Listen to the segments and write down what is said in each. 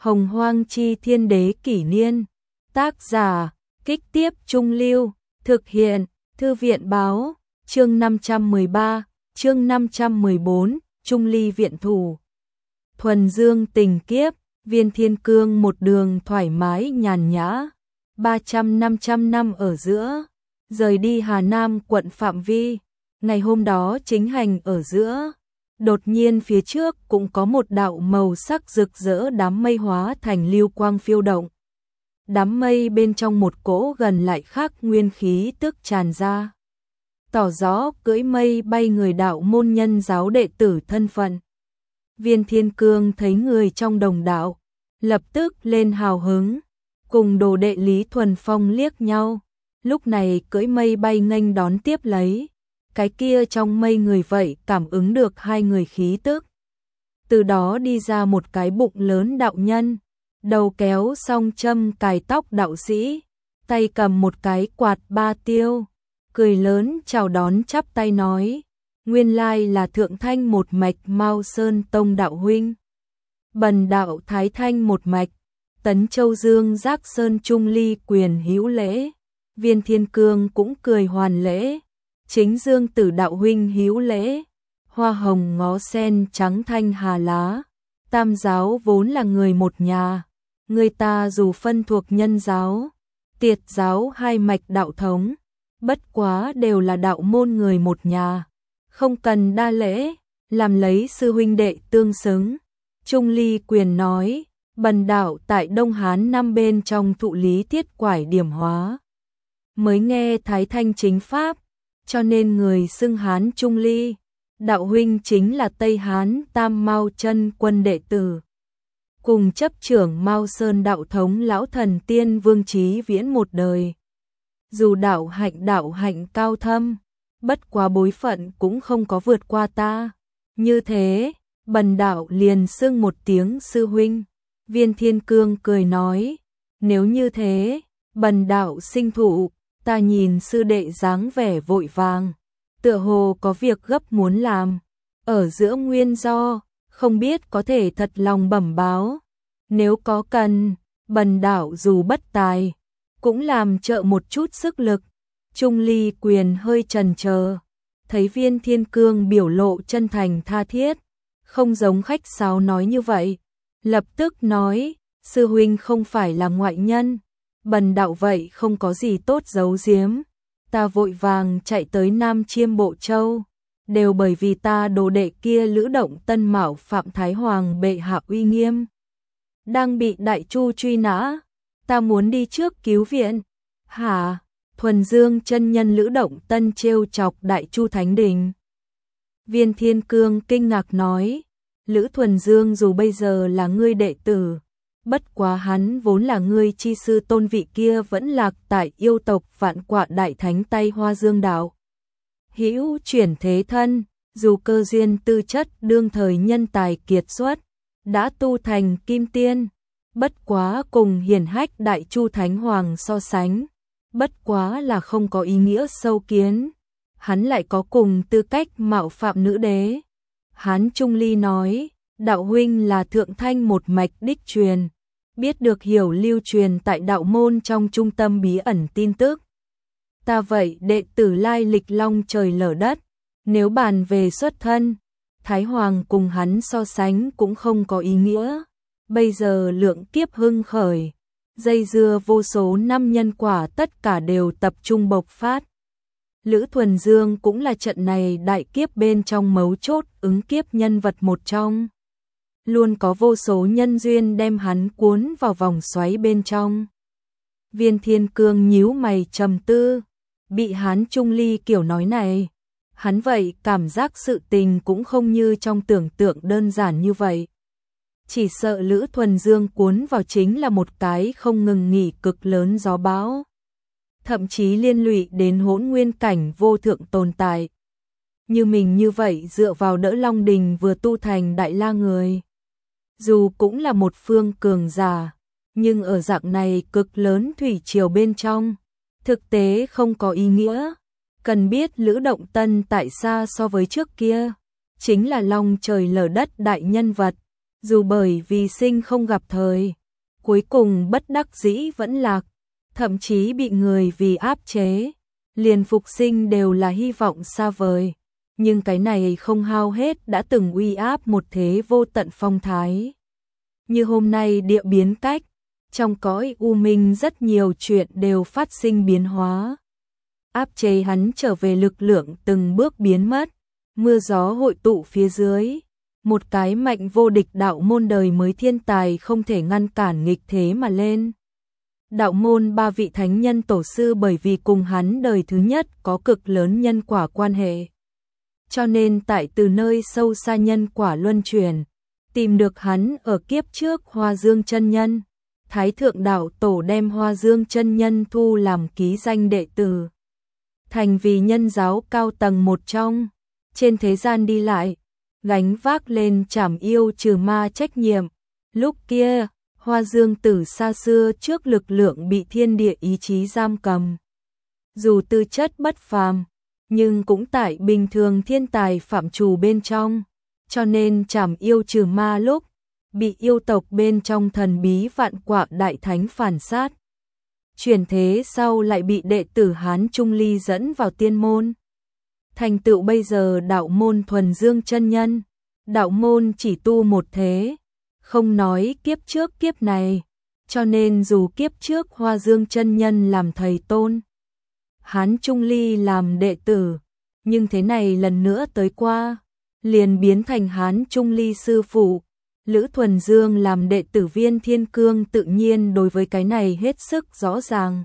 Hồng Hoang Chi Thiên Đế Kỷ Niên. Tác giả, Kích Tiếp Trung Lưu. Thực hiện, Thư viện Báo. Chương 513, chương 514, Trung Ly viện thủ. Thuần Dương tình kiếp, Viên Thiên Cương một đường thoải mái nhàn nhã. 300-500 năm ở giữa, rời đi Hà Nam quận phạm vi. Ngày hôm đó chính hành ở giữa. Đột nhiên phía trước cũng có một đạo màu sắc rực rỡ đám mây hóa thành lưu quang phiêu động. Đám mây bên trong một cỗ gần lại khác nguyên khí tức tràn ra. Tỏ rõ cưỡi mây bay người đạo môn nhân giáo đệ tử thân phận. Viên Thiên Cương thấy người trong đồng đạo, lập tức lên hào hứng, cùng đồ đệ Lý Thuần Phong liếc nhau. Lúc này cưỡi mây bay nghênh đón tiếp lấy. Cái kia trong mây người vậy cảm ứng được hai người khí tức. Từ đó đi ra một cái bụng lớn đạo nhân, đầu kéo song châm cài tóc đạo sĩ, tay cầm một cái quạt ba tiêu, cười lớn chào đón chắp tay nói, nguyên lai là Thượng Thanh một mạch Mao Sơn Tông đạo huynh. Bần đạo Thái Thanh một mạch, Tấn Châu Dương Giác Sơn Trung Ly quyền hữu lễ. Viên Thiên Cương cũng cười hoàn lễ. Chính Dương Tử đạo huynh hữu lễ. Hoa hồng ngó sen trắng thanh hà lá. Tam giáo vốn là người một nhà. Người ta dù phân thuộc nhân giáo, tiệt giáo hai mạch đạo thống, bất quá đều là đạo môn người một nhà. Không cần đa lễ, làm lấy sư huynh đệ tương xứng. Trung Ly quyền nói, bần đạo tại Đông Hán năm bên trong thụ lý thiết quải điểm hóa. Mới nghe Thái Thanh chính pháp, cho nên người xưng Hán Trung Ly. Đạo huynh chính là Tây Hán Tam Mao Chân Quân đệ tử. Cùng chấp trưởng Mao Sơn đạo thống lão thần tiên Vương Chí Viễn một đời. Dù đạo hạnh cao thâm, bất quá bối phận cũng không có vượt qua ta. Như thế, bần đạo liền xưng một tiếng sư huynh. Viên Thiên Cương cười nói, nếu như thế, bần đạo sinh thụ. Ta nhìn sư đệ dáng vẻ vội vàng, tựa hồ có việc gấp muốn làm, ở giữa nguyên do, không biết có thể thật lòng bẩm báo. Nếu có cần, bần đạo dù bất tài, cũng làm trợ một chút sức lực. Trung Ly quyền hơi chần chờ, thấy Viên Thiên Cương biểu lộ chân thành tha thiết, không giống khách sáo nói như vậy, lập tức nói, sư huynh không phải là ngoại nhân. Bần đạo vậy không có gì tốt giấu giếm, ta vội vàng chạy tới Nam Chiêm Bộ Châu, đều bởi vì ta đồ đệ kia Lữ Động Tân mạo phạm Thái Hoàng bệ hạ uy nghiêm, đang bị Đại Chu truy nã, ta muốn đi trước cứu viện. Hả? Thuần Dương chân nhân Lữ Động Tân trêu chọc Đại Chu Thánh Đình. Viên Thiên Cương kinh ngạc nói, Lữ Thuần Dương dù bây giờ là ngươi đệ tử, bất quá hắn vốn là ngươi chi sư tôn, vị kia vẫn lạc tại yêu tộc Vạn Quạ Đại Thánh Tây Hoa Dương đạo. Hữu chuyển thế thân, dù cơ duyên tư chất đương thời nhân tài kiệt xuất, đã tu thành kim tiên, bất quá cùng hiển hách Đại Chu Thánh Hoàng so sánh, bất quá là không có ý nghĩa sâu kiến, hắn lại có cùng tư cách mạo phạm nữ đế. Hán Trung Ly nói, đạo huynh là Thượng Thanh một mạch đích truyền, biết được hiểu lưu truyền tại đạo môn trong trung tâm bí ẩn tin tức. Ta vậy đệ tử lai lịch long trời lở đất, nếu bàn về xuất thân, Thái Hoàng cùng hắn so sánh cũng không có ý nghĩa. Bây giờ lượng kiếp hưng khởi, dây dưa vô số năm nhân quả tất cả đều tập trung bộc phát. Lữ Thuần Dương cũng là trận này đại kiếp bên trong mấu chốt ứng kiếp nhân vật một trong. Luôn có vô số nhân duyên đem hắn cuốn vào vòng xoáy bên trong. Viên Thiên Cương nhíu mày trầm tư, bị Hán Trung Ly kiểu nói này, hắn vậy cảm giác sự tình cũng không như trong tưởng tượng đơn giản như vậy. Chỉ sợ Lữ Thuần Dương cuốn vào chính là một cái không ngừng nghỉ cực lớn gió bão, thậm chí liên lụy đến hỗn nguyên cảnh vô thượng tồn tại. Như mình như vậy dựa vào đỡ Long Đình vừa tu thành đại la người, dù cũng là một phương cường giả, nhưng ở dạng này cực lớn thủy triều bên trong, thực tế không có ý nghĩa. Cần biết Lữ Động Tân tại xa so với trước kia, chính là long trời lở đất đại nhân vật, dù bởi vì sinh không gặp thời, cuối cùng bất đắc dĩ vẫn lạc, thậm chí bị người vì áp chế, liền phục sinh đều là hy vọng xa vời. Nhưng cái này không hao hết đã từng uy áp một thế vô tận phong thái. Như hôm nay địa biến cách, trong cõi u minh rất nhiều chuyện đều phát sinh biến hóa. Áp chế hắn trở về lực lượng từng bước biến mất, mưa gió hội tụ phía dưới. Một cái mạnh vô địch đạo môn đời mới thiên tài không thể ngăn cản nghịch thế mà lên. Đạo môn ba vị thánh nhân tổ sư bởi vì cùng hắn đời thứ nhất có cực lớn nhân quả quan hệ. Cho nên tại từ nơi sâu xa nhân quả luân chuyển, tìm được hắn ở kiếp trước Hoa Dương chân nhân. Thái thượng đạo tổ đem Hoa Dương chân nhân thu làm ký danh đệ tử, thành vì nhân giáo cao tầng một trong, trên thế gian đi lại, gánh vác lên trảm yêu trừ ma trách nhiệm. Lúc kia, Hoa Dương tử xa xưa trước lực lượng bị thiên địa ý chí giam cầm. Dù tư chất bất phàm, nhưng cũng tại bình thường thiên tài phạm trù bên trong, cho nên trảm yêu trừ ma lúc bị yêu tộc bên trong thần bí vạn quạ đại thánh phản sát. Chuyển thế sau lại bị đệ tử Hán Trung Ly dẫn vào tiên môn. Thành tựu bây giờ đạo môn thuần dương chân nhân, đạo môn chỉ tu một thế, không nói kiếp trước kiếp này, cho nên dù kiếp trước Hoa Dương chân nhân làm thầy tôn, Hán Trung Ly làm đệ tử, nhưng thế này lần nữa tới qua, liền biến thành Hán Trung Ly sư phụ, Lữ Thuần Dương làm đệ tử Viên Thiên Cương, tự nhiên đối với cái này hết sức rõ ràng.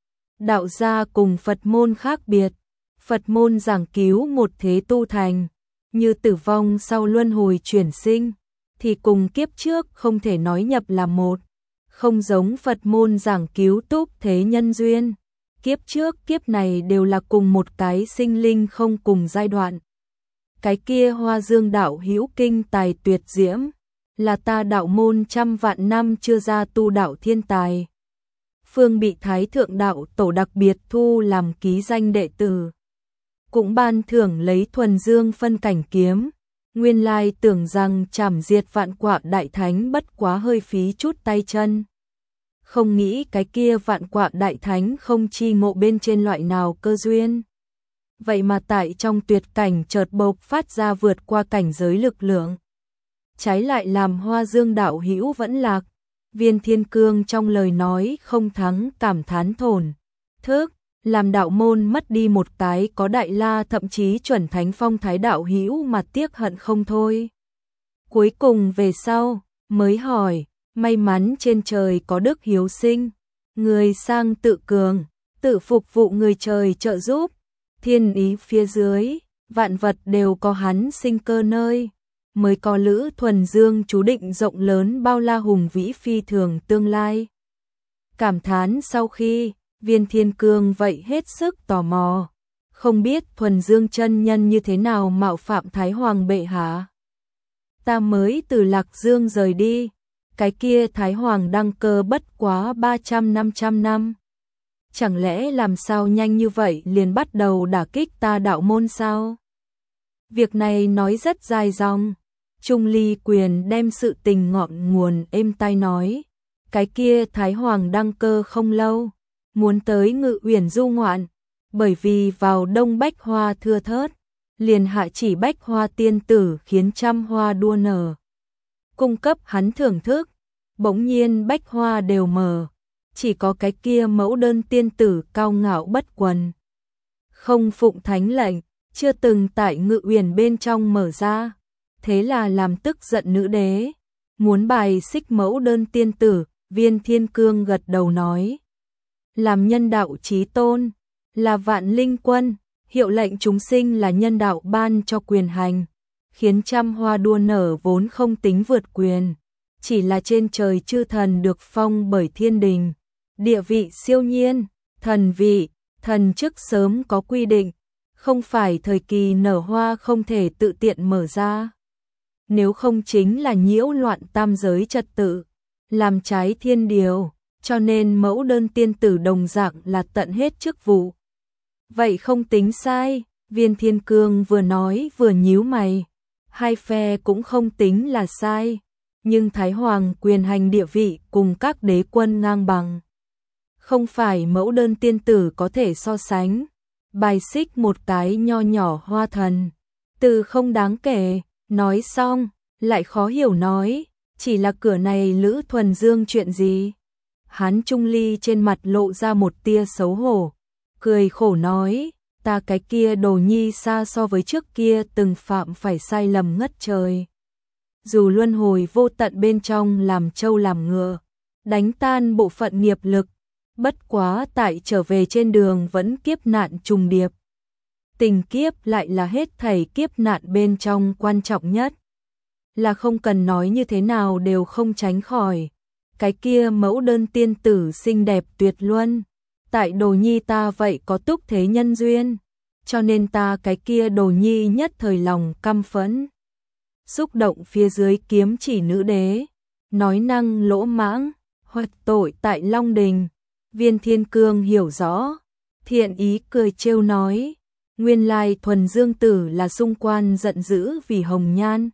Đạo gia cùng Phật môn khác biệt, Phật môn giảng cứu một thế tu thành, như tử vong sau luân hồi chuyển sinh, thì cùng kiếp trước không thể nói nhập là một, không giống Phật môn giảng cứu túc thế nhân duyên, kiếp trước kiếp này đều là cùng một cái sinh linh không cùng giai đoạn. Cái kia Hoa Dương đạo hữu kinh tài tuyệt diễm, là ta đạo môn trăm vạn năm chưa ra tu đạo thiên tài. Phương bị Thái thượng đạo tổ đặc biệt thu làm ký danh đệ tử, cũng ban thưởng lấy thuần dương phân cảnh kiếm. Nguyên lai tưởng rằng chảm diệt vạn quạ đại thánh bất quá hơi phí chút tay chân. Không nghĩ cái kia vạn quạ đại thánh không chi ngộ bên trên loại nào cơ duyên. Vậy mà tại trong tuyệt cảnh chợt bộc phát ra vượt qua cảnh giới lực lượng. Trái lại làm Hoa Dương đạo hữu vẫn lạc. Viên Thiên Cương trong lời nói không thắng cảm thán thổn thức, làm đạo môn mất đi một cái có đại la thậm chí chuẩn thánh phong thái đạo hữu mà tiếc hận không thôi. Cuối cùng về sau, mới hỏi, may mắn trên trời có đức hiếu sinh, người sang tự cường, tự phục vụ người trời trợ giúp, thiên ý phía dưới, vạn vật đều có hắn sinh cơ nơi, mới có Lữ Thuần Dương chú định rộng lớn bao la hùng vĩ phi thường tương lai. Cảm thán sau khi, Viên Thiên Cương vậy hết sức tò mò, không biết Thuần Dương chân nhân như thế nào mạo phạm Thái Hoàng bệ hạ. Ta mới từ Lạc Dương rời đi, cái kia Thái Hoàng đăng cơ bất quá 300-500 năm. Chẳng lẽ làm sao nhanh như vậy liền bắt đầu đả kích ta đạo môn sao? Việc này nói rất dài dòng. Trung Ly Quyền đem sự tình ngọn nguồn êm tai nói, cái kia Thái Hoàng đăng cơ không lâu, muốn tới Ngự Uyển du ngoạn, bởi vì vào đông bách hoa thưa thớt, liền hạ chỉ bách hoa tiên tử khiến trăm hoa đua nở. Cung cấp hắn thưởng thức, bỗng nhiên bách hoa đều mờ, chỉ có cái kia mẫu đơn tiên tử cao ngạo bất quần. Không phụng thánh lệnh, chưa từng tại Ngự Uyển bên trong mở ra. Thế là làm tức giận nữ đế, muốn bài xích mẫu đơn tiên tử. Viên Thiên Cương gật đầu nói, làm nhân đạo chí tôn, là vạn linh quân, hiệu lệnh chúng sinh là nhân đạo ban cho quyền hành, khiến trăm hoa đua nở vốn không tính vượt quyền, chỉ là trên trời chư thần được phong bởi thiên đình, địa vị siêu nhiên, thần vị, thần chức sớm có quy định, không phải thời kỳ nở hoa không thể tự tiện mở ra. Nếu không chính là nhiễu loạn tam giới trật tự, làm trái thiên điều, cho nên mẫu đơn tiên tử đồng dạng là tận hết chức vụ. Vậy không tính sai, Viên Thiên Cương vừa nói vừa nhíu mày, hai phe cũng không tính là sai, nhưng Thái Hoàng quyền hành địa vị cùng các đế quân ngang bằng. Không phải mẫu đơn tiên tử có thể so sánh, bài xích một cái nho nhỏ hoa thần. Từ không đáng kể, nói xong, lại khó hiểu nói, chỉ là cửa này Lữ Thuần Dương chuyện gì? Hán Trung Ly trên mặt lộ ra một tia xấu hổ, cười khổ nói, ta cái kia đồ nhi xa so với trước kia từng phạm phải sai lầm ngất trời. Dù luân hồi vô tận bên trong làm trâu làm ngựa, đánh tan bộ phận nghiệp lực, bất quá tại trở về trên đường vẫn kiếp nạn trùng điệp. Tình kiếp lại là hết thảy kiếp nạn bên trong quan trọng nhất. Là không cần nói như thế nào đều không tránh khỏi. Cái kia mẫu đơn tiên tử xinh đẹp tuyệt luân. Tại đồ nhi ta vậy có túc thế nhân duyên. Cho nên ta cái kia đồ nhi nhất thời lòng căm phẫn. Xúc động phía dưới kiếm chỉ nữ đế. Nói năng lỗ mãng, hoặc tội tại Long Đình. Viên Thiên Cương hiểu rõ. Thiện ý cười trêu nói. Nguyên lai Thuần Dương tử là xung quan giận dữ vì hồng nhan.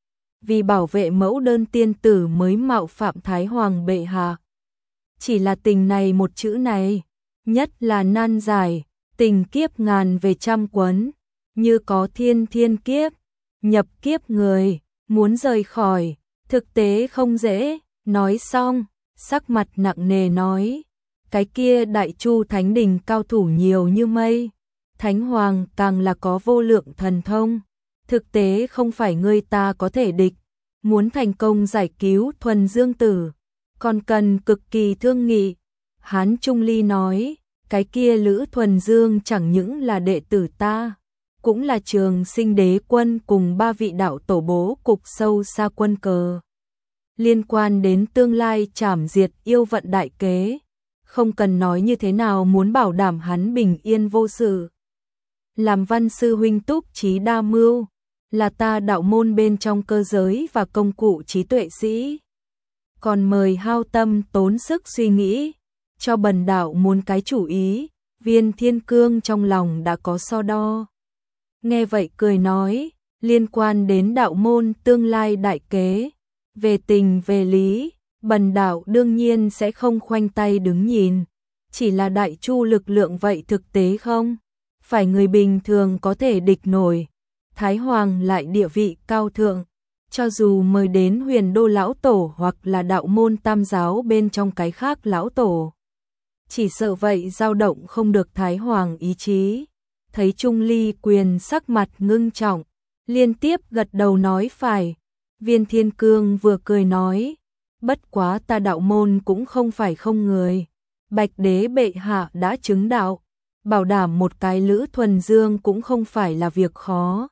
Vì bảo vệ mẫu đơn tiên tử mới mạo phạm Thái Hoàng bệ hạ. Chỉ là tình này một chữ này, nhất là nan giải, tình kiếp ngàn về trăm quấn, như có thiên thiên kiếp, nhập kiếp người, muốn rời khỏi, thực tế không dễ, nói xong, sắc mặt nặng nề nói, cái kia Đại Chu Thánh Đình cao thủ nhiều như mây, Thánh Hoàng càng là có vô lượng thần thông, thực tế không phải người ta có thể địch. Muốn thành công giải cứu Thuần Dương tử, còn cần cực kỳ thương nghị. Hán Trung Ly nói, cái kia Lữ Thuần Dương chẳng những là đệ tử ta, cũng là trường sinh đế quân cùng 3 vị đạo tổ bố cục sâu xa quân cờ. Liên quan đến tương lai trảm diệt yêu vận đại kế, không cần nói như thế nào muốn bảo đảm hắn bình yên vô sự. Làm văn sư huynh túc trí đa mưu, là ta đạo môn bên trong cơ giới và công cụ trí tuệ sĩ. Còn mời hao tâm tốn sức suy nghĩ, cho bần đạo muốn cái chủ ý, Viên Thiên Cương trong lòng đã có so đo. Nghe vậy cười nói, liên quan đến đạo môn tương lai đại kế, về tình về lý, bần đạo đương nhiên sẽ không khoanh tay đứng nhìn, chỉ là Đại Chu lực lượng vậy thực tế không? Phải người bình thường có thể địch nổi. Thái Hoàng lại địa vị cao thượng, cho dù mời đến Huyền Đô lão tổ hoặc là đạo môn tam giáo bên trong cái khác lão tổ. Chỉ sợ vậy dao động không được Thái Hoàng ý chí. Thấy Trung Ly quyền sắc mặt ngưng trọng, liên tiếp gật đầu nói phải. Viên Thiên Cương vừa cười nói, bất quá ta đạo môn cũng không phải không người. Bạch đế bệ hạ đã chứng đạo, bảo đảm một cái Lữ Thuần Dương cũng không phải là việc khó.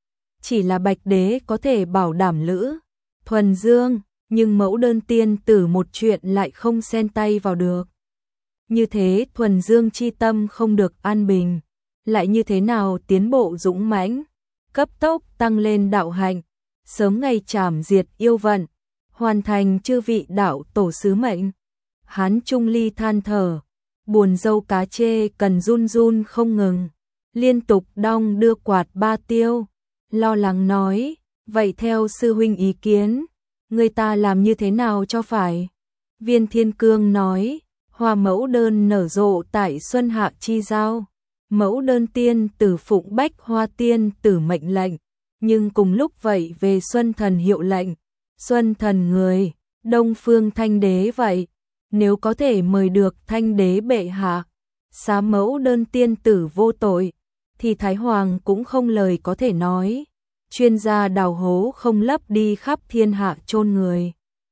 Chỉ là Bạch đế có thể bảo đảm Lữ Thuần Dương, nhưng mẫu đơn tiên tử một chuyện lại không xen tay vào được. Như thế Thuần Dương chi tâm không được an bình, lại như thế nào tiến bộ dũng mãnh, cấp tốc tăng lên đạo hạnh, sớm ngày trảm diệt yêu vận, hoàn thành chư vị đạo tổ sứ mệnh. Hán Trung Ly than thở, buồn dâu cá chê cần run run không ngừng, liên tục đong đưa quạt ba tiêu, lo lắng nói, vậy theo sư huynh ý kiến, người ta làm như thế nào cho phải? Viên Thiên Cương nói, hoa mẫu đơn nở rộ tại xuân hạ chi giao, mẫu đơn tiên tử phụng bách hoa tiên tử mệnh lệnh, nhưng cùng lúc vậy về xuân thần hiệu lệnh, xuân thần người, Đông Phương Thanh Đế vậy, nếu có thể mời được Thanh Đế bệ hạ, xá mẫu đơn tiên tử vô tội, thì Thái Hoàng cũng không lời có thể nói, chuyên gia đào hố không lấp đi khắp thiên hạ chôn người.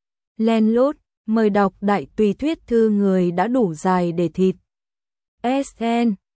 Len lút, mời đọc đại tùy thuyết thư người đã đủ dài để thịt. SN